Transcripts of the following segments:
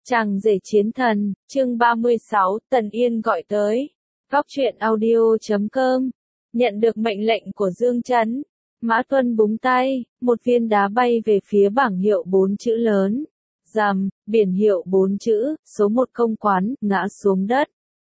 Chàng rể chiến thần, chương 36, Tần Yên gọi tới. Góc truyện audio.com. Nhận được mệnh lệnh của Dương Chấn, Mã Tuân búng tay, một viên đá bay về phía bảng hiệu 4 chữ lớn. Rầm, biển hiệu 4 chữ, số 1 công quán, ngã xuống đất.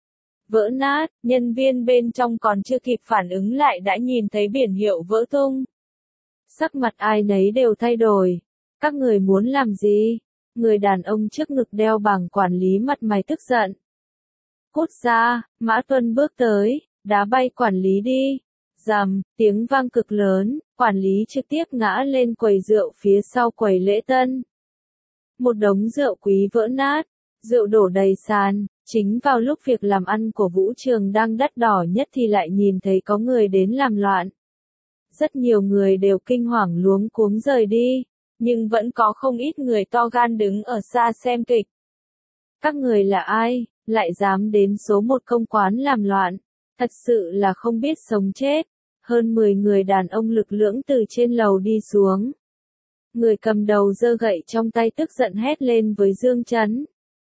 Vỡ nát, nhân viên bên trong còn chưa kịp phản ứng lại đã nhìn thấy biển hiệu vỡ tung. Sắc mặt ai nấy đều thay đổi. Các người muốn làm gì? Người đàn ông trước ngực đeo bảng quản lý mặt mày tức giận. Cút ra, Mã Tuân bước tới, đá bay quản lý đi. Rầm, tiếng vang cực lớn, quản lý trực tiếp ngã lên quầy rượu phía sau quầy lễ tân. Một đống rượu quý vỡ nát, rượu đổ đầy sàn, chính vào lúc việc làm ăn của Vũ Trường đang đắt đỏ nhất thì lại nhìn thấy có người đến làm loạn. Rất nhiều người đều kinh hoàng luống cuống rời đi. Nhưng vẫn có không ít người to gan đứng ở xa xem kịch. Các người là ai, lại dám đến số 1 công quán làm loạn, thật sự là không biết sống chết. Hơn 10 người đàn ông lực lưỡng từ trên lầu đi xuống. Người cầm đầu giơ gậy trong tay tức giận hét lên với Dương Chấn.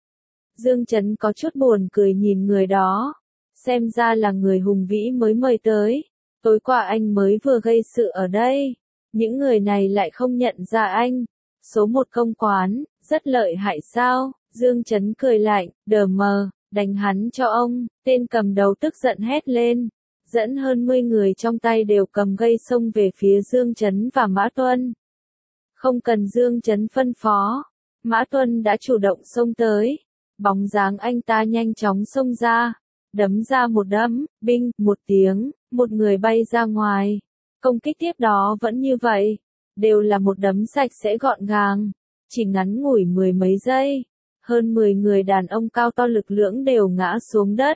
Dương Chấn có chút buồn cười nhìn người đó. Xem ra là người Hùng Vĩ mới mời tới. Tối qua anh mới vừa gây sự ở đây. Những người này lại không nhận ra anh. Số 1 công quán, rất lợi hại sao? Dương Chấn cười lạnh, đờ mờ, đánh hắn cho ông. Tên cầm đầu tức giận hét lên. Dẫn hơn 10 người trong tay đều cầm gây xông về phía Dương Chấn và Mã Tuân. Không cần Dương Chấn phân phó. Mã Tuân đã chủ động xông tới. Bóng dáng anh ta nhanh chóng xông ra. Đấm ra một đấm, binh, một tiếng, một người bay ra ngoài. Công kích tiếp đó vẫn như vậy, đều là một đấm sạch sẽ gọn gàng, chỉ ngắn ngủi 10 mấy giây, hơn 10 người đàn ông cao to lực lưỡng đều ngã xuống đất.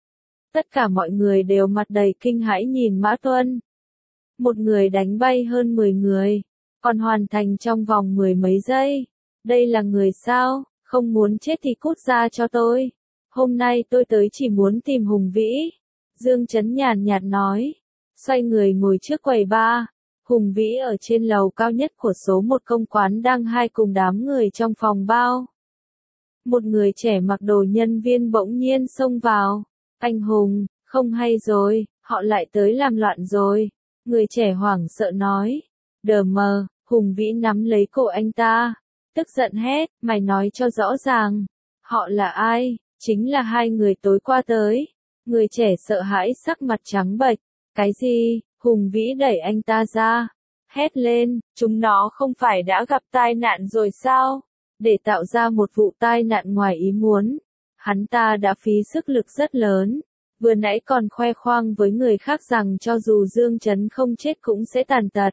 Tất cả mọi người đều mặt đầy kinh hãi nhìn Mã Tuân. Một người đánh bay hơn 10 người, còn hoàn thành trong vòng 10 mấy giây. Đây là người sao, không muốn chết thì cút ra cho tôi. Hôm nay tôi tới chỉ muốn tìm Hùng Vĩ. Dương Chấn nhàn nhạt nói. Xoay người ngồi trước quầy bar, Hùng Vĩ ở trên lầu cao nhất của số 1 công quán đang hai cùng đám người trong phòng bao. Một người trẻ mặc đồ nhân viên bỗng nhiên xông vào. Anh Hùng, không hay rồi, họ lại tới làm loạn rồi. Người trẻ hoảng sợ nói. Đờ mờ, Hùng Vĩ nắm lấy cổ anh ta. Tức giận hét, mày nói cho rõ ràng. Họ là ai? Chính là hai người tối qua tới. Người trẻ sợ hãi sắc mặt trắng bệch. Cái gì? Hùng Vĩ đẩy anh ta ra. Hét lên, chúng nó không phải đã gặp tai nạn rồi sao? Để tạo ra một vụ tai nạn ngoài ý muốn. Hắn ta đã phí sức lực rất lớn. Vừa nãy còn khoe khoang với người khác rằng cho dù Dương Chấn không chết cũng sẽ tàn tật.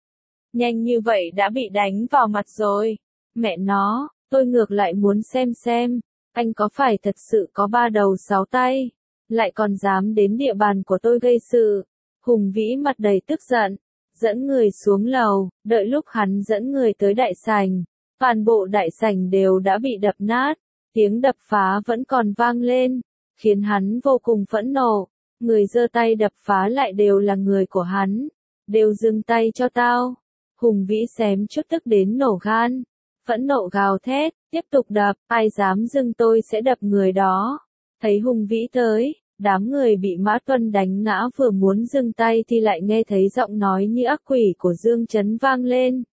Nhanh như vậy đã bị đánh vào mặt rồi. Mẹ nó, tôi ngược lại muốn xem. Anh có phải thật sự có 3 đầu 6 tay? Lại còn dám đến địa bàn của tôi gây sự. Hùng Vĩ mặt đầy tức giận, dẫn người xuống lầu, đợi lúc hắn dẫn người tới đại sảnh, toàn bộ đại sảnh đều đã bị đập nát, tiếng đập phá vẫn còn vang lên, khiến hắn vô cùng phẫn nộ, người giơ tay đập phá lại đều là người của hắn, đều dừng tay cho tao. Hùng Vĩ xém chút tức đến nổ gan, phẫn nộ gào thét, tiếp tục đập, ai dám dừng tôi sẽ đập người đó. Thấy Hùng Vĩ tới, đám người bị Mã Tuân đánh ngã vừa muốn dừng tay thì lại nghe thấy giọng nói như ác quỷ của Dương Chấn vang lên.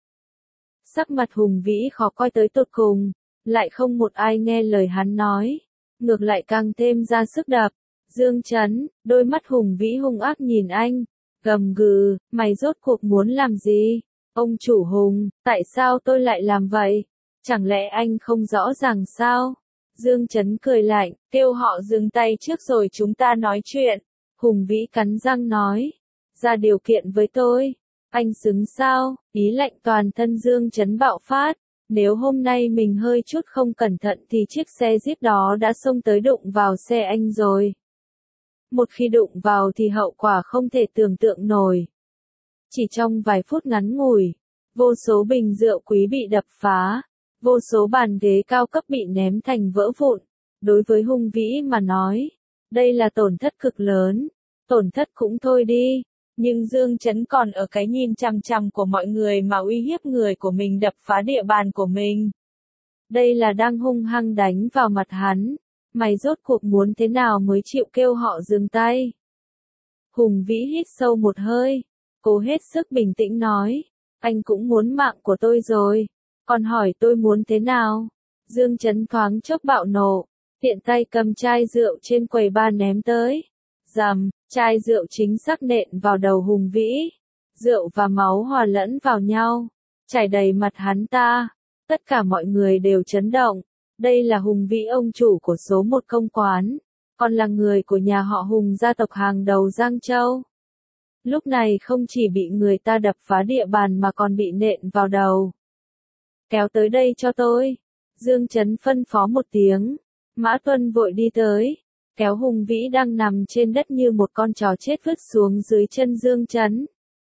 Sắc mặt Hùng Vĩ khó coi tới tột cùng, lại không một ai nghe lời hắn nói, ngược lại càng thêm ra sức đập. Dương Chấn, đôi mắt Hùng Vĩ hung ác nhìn anh, gầm gừ, mày rốt cuộc muốn làm gì? Ông chủ Hùng, tại sao tôi lại làm vậy? Chẳng lẽ anh không rõ ràng sao? Dương Chấn cười lạnh, kêu họ dừng tay trước rồi chúng ta nói chuyện. Hùng Vĩ cắn răng nói, ra điều kiện với tôi. Anh xứng sao? Ý lạnh toàn thân Dương Chấn bạo phát. Nếu hôm nay mình hơi chút không cẩn thận thì chiếc xe Jeep đó đã xông tới đụng vào xe anh rồi. Một khi đụng vào thì hậu quả không thể tưởng tượng nổi. Chỉ trong vài phút ngắn ngủi, vô số bình rượu quý bị đập phá. Vô số bàn ghế cao cấp bị ném thành vỡ vụn. Đối với Hùng Vĩ mà nói, đây là tổn thất cực lớn. Tổn thất cũng thôi đi, nhưng Dương Chấn còn ở cái nhìn chằm chằm của mọi người mà uy hiếp người của mình đập phá địa bàn của mình. Đây là đang hung hăng đánh vào mặt hắn. Mày rốt cuộc muốn thế nào mới chịu kêu họ dừng tay? Hùng Vĩ hít sâu một hơi, cố hết sức bình tĩnh nói, anh cũng muốn mạng của tôi rồi, còn hỏi tôi muốn thế nào? Dương Chấn thoáng chốc bạo nộ, tiện tay cầm chai rượu trên quầy bar ném tới. Rầm, chai rượu chính xác nện vào đầu Hùng Vĩ. Rượu và máu hòa lẫn vào nhau, chảy đầy mặt hắn ta. Tất cả mọi người đều chấn động. Đây là Hùng Vĩ, ông chủ của số một công quán, còn là người của nhà họ Hùng, gia tộc hàng đầu Giang Châu. Lúc này không chỉ bị người ta đập phá địa bàn mà còn bị nện vào đầu. Kéo tới đây cho tôi. Dương Chấn phân phó một tiếng. Mã Tuân vội đi tới, kéo Hùng Vĩ đang nằm trên đất như một con chó chết vứt xuống dưới chân Dương Chấn.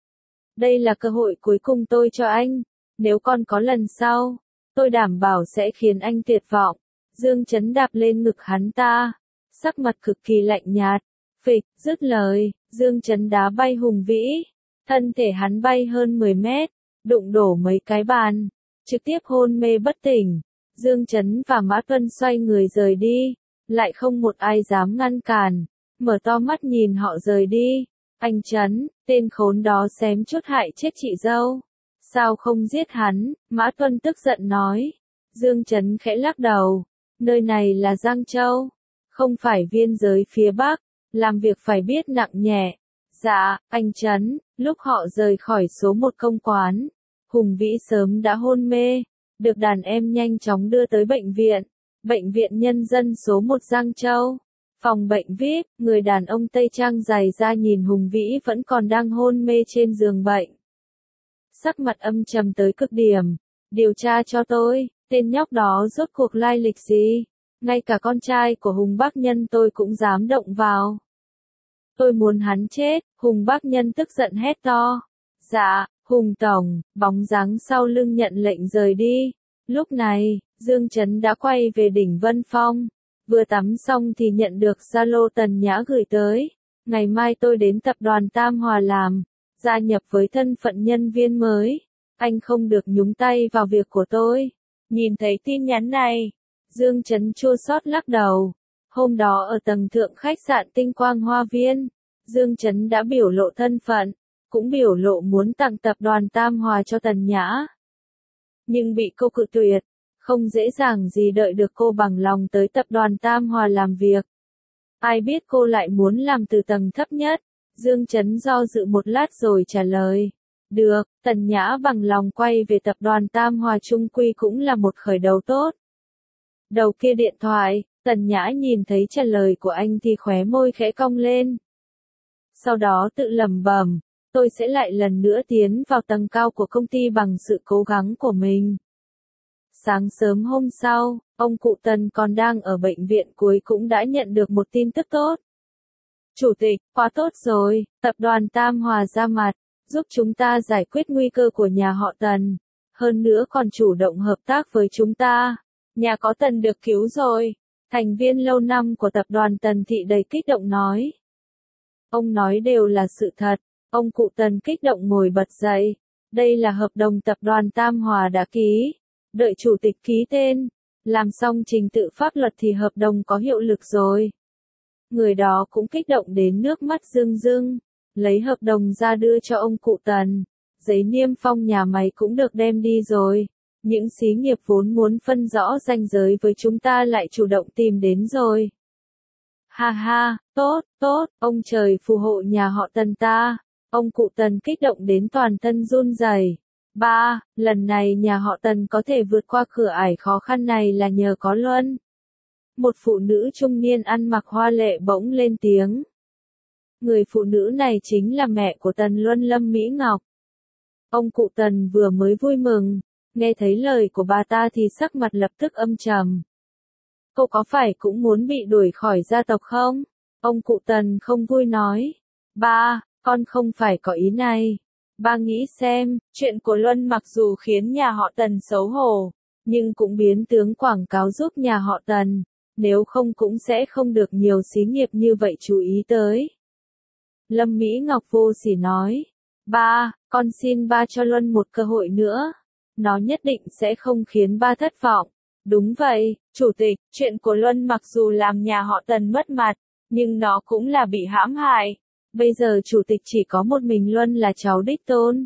Đây là cơ hội cuối cùng tôi cho anh. Nếu còn có lần sau, tôi đảm bảo sẽ khiến anh tuyệt vọng. Dương Chấn đạp lên ngực hắn ta, sắc mặt cực kỳ lạnh nhạt. Phịch, dứt lời, Dương Chấn đá bay Hùng Vĩ. Thân thể hắn bay hơn 10 mét, đụng đổ mấy cái bàn, trực tiếp hôn mê bất tỉnh. Dương Chấn và Mã Tuân xoay người rời đi, lại không một ai dám ngăn cản, mở to mắt nhìn họ rời đi. Anh Chấn, tên khốn đó xém chút hại chết chị dâu. Sao không giết hắn? Mã Tuân tức giận nói. Dương Chấn khẽ lắc đầu. Nơi này là Giang Châu, không phải biên giới phía Bắc, làm việc phải biết nặng nhẹ. Dạ, anh Chấn. Lúc họ rời khỏi số một công quán, Hùng Vĩ sớm đã hôn mê, được đàn em nhanh chóng đưa tới bệnh viện nhân dân số 1 Giang Châu. Phòng bệnh VIP, người đàn ông Tây Trang dày ra nhìn Hùng Vĩ vẫn còn đang hôn mê trên giường bệnh. Sắc mặt âm trầm tới cực điểm. Điều tra cho tôi, tên nhóc đó rốt cuộc lai lịch gì? Ngay cả con trai của Hùng Bác Nhân tôi cũng dám động vào. Tôi muốn hắn chết. Hùng Bác Nhân tức giận hét to. Dạ, Hùng Tổng. Bóng dáng sau lưng nhận lệnh rời đi. Lúc này, Dương Chấn đã quay về đỉnh Vân Phong. Vừa tắm xong thì nhận được Zalo Tần Nhã gửi tới. Ngày mai tôi đến tập đoàn Tam Hòa làm, gia nhập với thân phận nhân viên mới. Anh không được nhúng tay vào việc của tôi. Nhìn thấy tin nhắn này, Dương Chấn chua xót lắc đầu. Hôm đó ở tầng thượng khách sạn Tinh Quang Hoa Viên, Dương Chấn đã biểu lộ thân phận, cũng biểu lộ muốn tặng tập đoàn Tam Hòa cho Tần Nhã. Nhưng bị cô cự tuyệt, không dễ dàng gì đợi được cô bằng lòng tới tập đoàn Tam Hòa làm việc. Ai biết cô lại muốn làm từ tầng thấp nhất. Dương Chấn do dự một lát rồi trả lời. Được, Tần Nhã bằng lòng quay về tập đoàn Tam Hòa chung quy cũng là một khởi đầu tốt. Đầu kia điện thoại, Tần Nhã nhìn thấy trả lời của anh thì khóe môi khẽ cong lên. Sau đó tự lẩm bẩm, tôi sẽ lại lần nữa tiến vào tầng cao của công ty bằng sự cố gắng của mình. Sáng sớm hôm sau, ông cụ Tần còn đang ở bệnh viện cuối cũng đã nhận được một tin tức tốt. Chủ tịch, quá tốt rồi, tập đoàn Tam Hòa ra mặt, giúp chúng ta giải quyết nguy cơ của nhà họ Tần. Hơn nữa còn chủ động hợp tác với chúng ta. Nhà có Tần được cứu rồi. Thành viên lâu năm của tập đoàn Tần Thị đầy kích động nói. Ông nói đều là sự thật. Ông cụ Tần kích động ngồi bật dậy. Đây là hợp đồng tập đoàn Tam Hòa đã ký. Đợi chủ tịch ký tên. Làm xong trình tự pháp luật thì hợp đồng có hiệu lực rồi. Người đó cũng kích động đến nước mắt rưng rưng. Lấy hợp đồng ra đưa cho ông cụ Tần. Giấy niêm phong nhà máy cũng được đem đi rồi. Những xí nghiệp vốn muốn phân rõ ranh giới với chúng ta lại chủ động tìm đến rồi. Ha ha, tốt, tốt, ông trời phù hộ nhà họ Tần ta. Ông cụ Tần kích động đến toàn thân run rẩy. Ba, lần này nhà họ Tần có thể vượt qua cửa ải khó khăn này là nhờ có Luân. Một phụ nữ trung niên ăn mặc hoa lệ bỗng lên tiếng. Người phụ nữ này chính là mẹ của Tần Luân, Lâm Mỹ Ngọc. Ông cụ Tần vừa mới vui mừng, nghe thấy lời của bà ta thì sắc mặt lập tức âm trầm. Cô có phải cũng muốn bị đuổi khỏi gia tộc không? Ông cụ Tần không vui nói. Ba, con không phải có ý này. Ba nghĩ xem, chuyện của Luân mặc dù khiến nhà họ Tần xấu hổ, nhưng cũng biến tướng quảng cáo giúp nhà họ Tần. Nếu không cũng sẽ không được nhiều xí nghiệp như vậy chú ý tới. Lâm Mỹ Ngọc vô sỉ nói. Ba, con xin ba cho Luân một cơ hội nữa. Nó nhất định sẽ không khiến ba thất vọng. Đúng vậy, chủ tịch, chuyện của Luân mặc dù làm nhà họ Tần mất mặt, nhưng nó cũng là bị hãm hại. Bây giờ chủ tịch chỉ có một mình Luân là cháu đích tôn.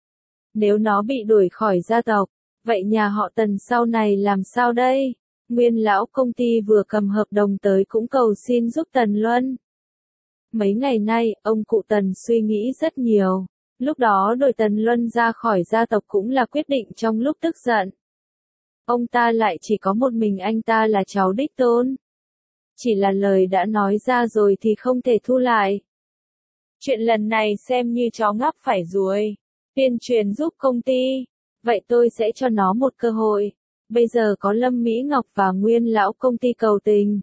Nếu nó bị đuổi khỏi gia tộc, vậy nhà họ Tần sau này làm sao đây? Nguyên lão công ty vừa cầm hợp đồng tới cũng cầu xin giúp Tần Luân. Mấy ngày nay, ông cụ Tần suy nghĩ rất nhiều. Lúc đó đuổi Tần Luân ra khỏi gia tộc cũng là quyết định trong lúc tức giận. Ông ta lại chỉ có một mình anh ta là cháu đích tôn. Chỉ là lời đã nói ra rồi thì không thể thu lại. Chuyện lần này xem như chó ngáp phải ruồi. Tuyên truyền giúp công ty. Vậy tôi sẽ cho nó một cơ hội. Bây giờ có Lâm Mỹ Ngọc và nguyên lão công ty cầu tình.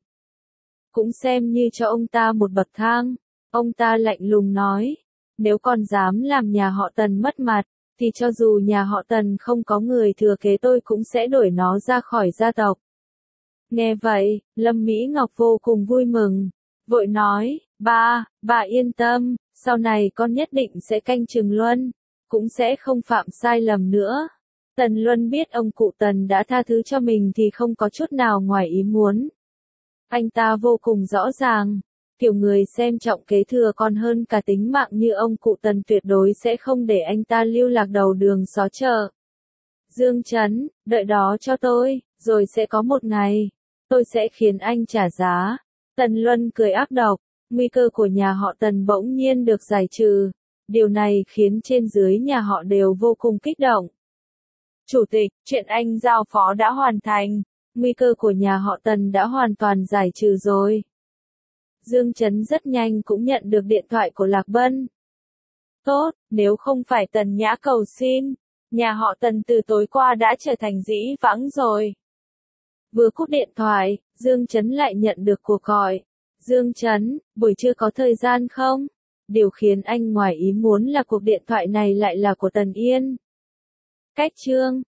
Cũng xem như cho ông ta một bậc thang. Ông ta lạnh lùng nói. Nếu còn dám làm nhà họ Tần mất mặt, thì cho dù nhà họ Tần không có người thừa kế tôi cũng sẽ đuổi nó ra khỏi gia tộc. Nghe vậy, Lâm Mỹ Ngọc vô cùng vui mừng. Vội nói, bà yên tâm, sau này con nhất định sẽ canh chừng Luân, cũng sẽ không phạm sai lầm nữa. Tần Luân biết ông cụ Tần đã tha thứ cho mình thì không có chút nào ngoài ý muốn. Anh ta vô cùng rõ ràng, kiểu người xem trọng kế thừa còn hơn cả tính mạng như ông cụ Tần tuyệt đối sẽ không để anh ta lưu lạc đầu đường xó chợ. Dương Chấn, đợi đó cho tôi, rồi sẽ có một ngày, tôi sẽ khiến anh trả giá. Tần Luân cười ác độc, nguy cơ của nhà họ Tần bỗng nhiên được giải trừ. Điều này khiến trên dưới nhà họ đều vô cùng kích động. Chủ tịch, chuyện anh giao phó đã hoàn thành, nguy cơ của nhà họ Tần đã hoàn toàn giải trừ rồi. Dương Chấn rất nhanh cũng nhận được điện thoại của Lạc Bân. Tốt, nếu không phải Tần Nhã cầu xin, nhà họ Tần từ tối qua đã trở thành dĩ vãng rồi. Vừa cúp điện thoại, Dương Chấn lại nhận được cuộc gọi. Dương Chấn, buổi trưa có thời gian không? Điều khiến anh ngoài ý muốn là cuộc điện thoại này lại là của Tần Yên. Cách chương